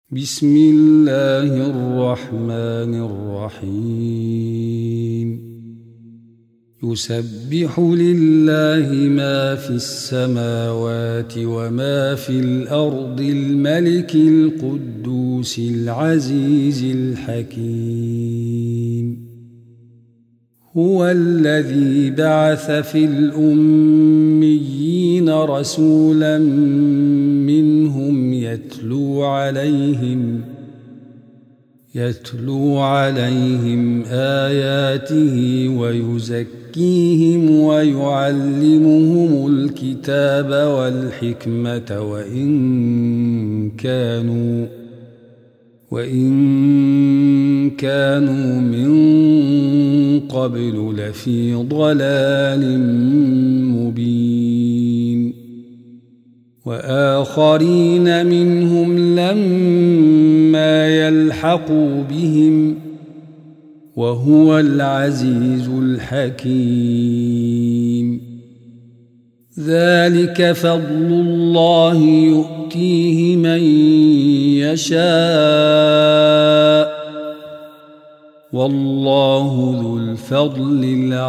بسم الله الرحمن الرحيم يسبح لله ما في السماوات وما في الأرض الملك القدوس العزيز الحكيم هو الذي بعث في الأميين رسولا منهم يتلو عليهم آياته ويزكيهم ويعلمهم الكتاب والحكمة وإن كانوا من قبل لفي ضلال مبين وآخرين منهم لما يلحقوا بهم وهو العزيز الحكيم ذلك فضل الله يؤتيه من يشاء والله ذو الفضل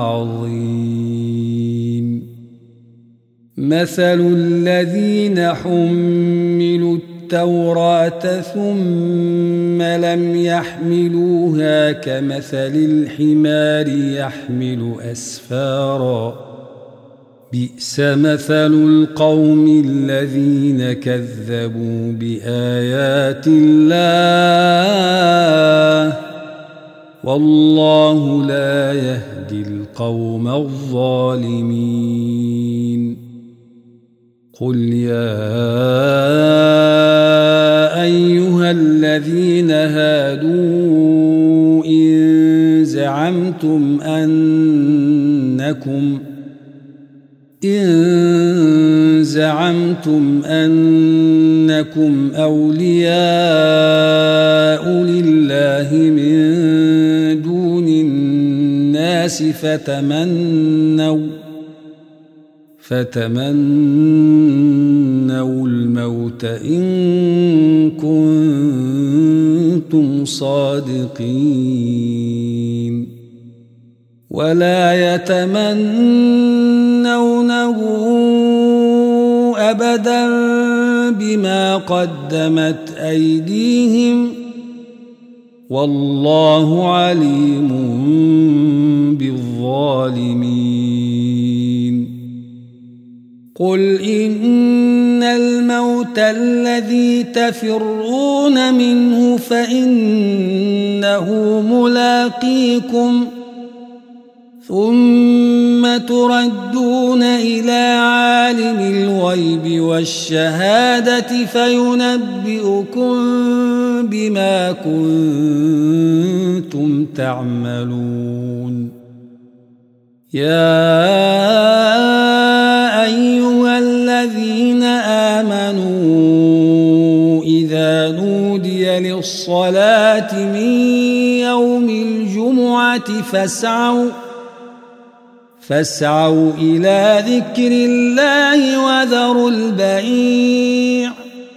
العظيم مثل الذين حملوا التوراة ثم لم يحملوها كمثل الحمار يحمل أسفارا بئس مثل القوم الذين كذبوا بآيات الله والله لا يهدي القوم الظالمين قل يا أيها الذين هادوا إن زعمتم أنكم أولياء لله من دون الناس فتمنوا الموت إن كنتم صادقين ولا يتمنونه أبدا بما قدمت أيديهم والله عليم بالظالمين قل إن الموت الذي تفرون منه فإنه ملاقيكم ثم تردون إلى عالم الغيب والشهادة فينبئكم بما كنتم تعملون يا أيها الذين آمنوا إذا نودي للصلاة من يوم الجمعة فاسعوا إلى ذكر الله وذروا البيع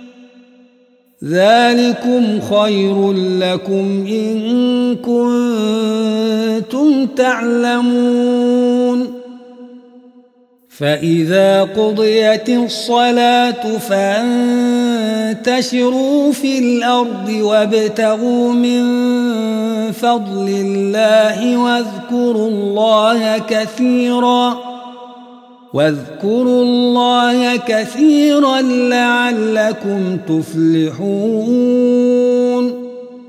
ذلكم خير لكم إن كنتم تعلمون فإذا قضيت الصلاة فانتشروا في الأرض وابتغوا من فضل الله واذكروا الله كثيرا لعلكم تفلحون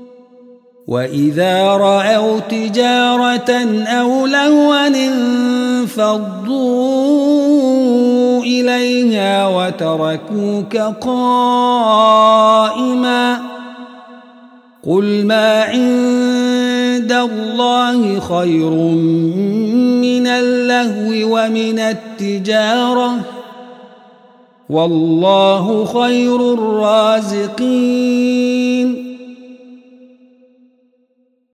وإذا رأوا تجارة أو لهوا انفضوا إليها وتركوك قائما قل ما عند الله خير من اللهو ومن التجارة والله خير الرازقين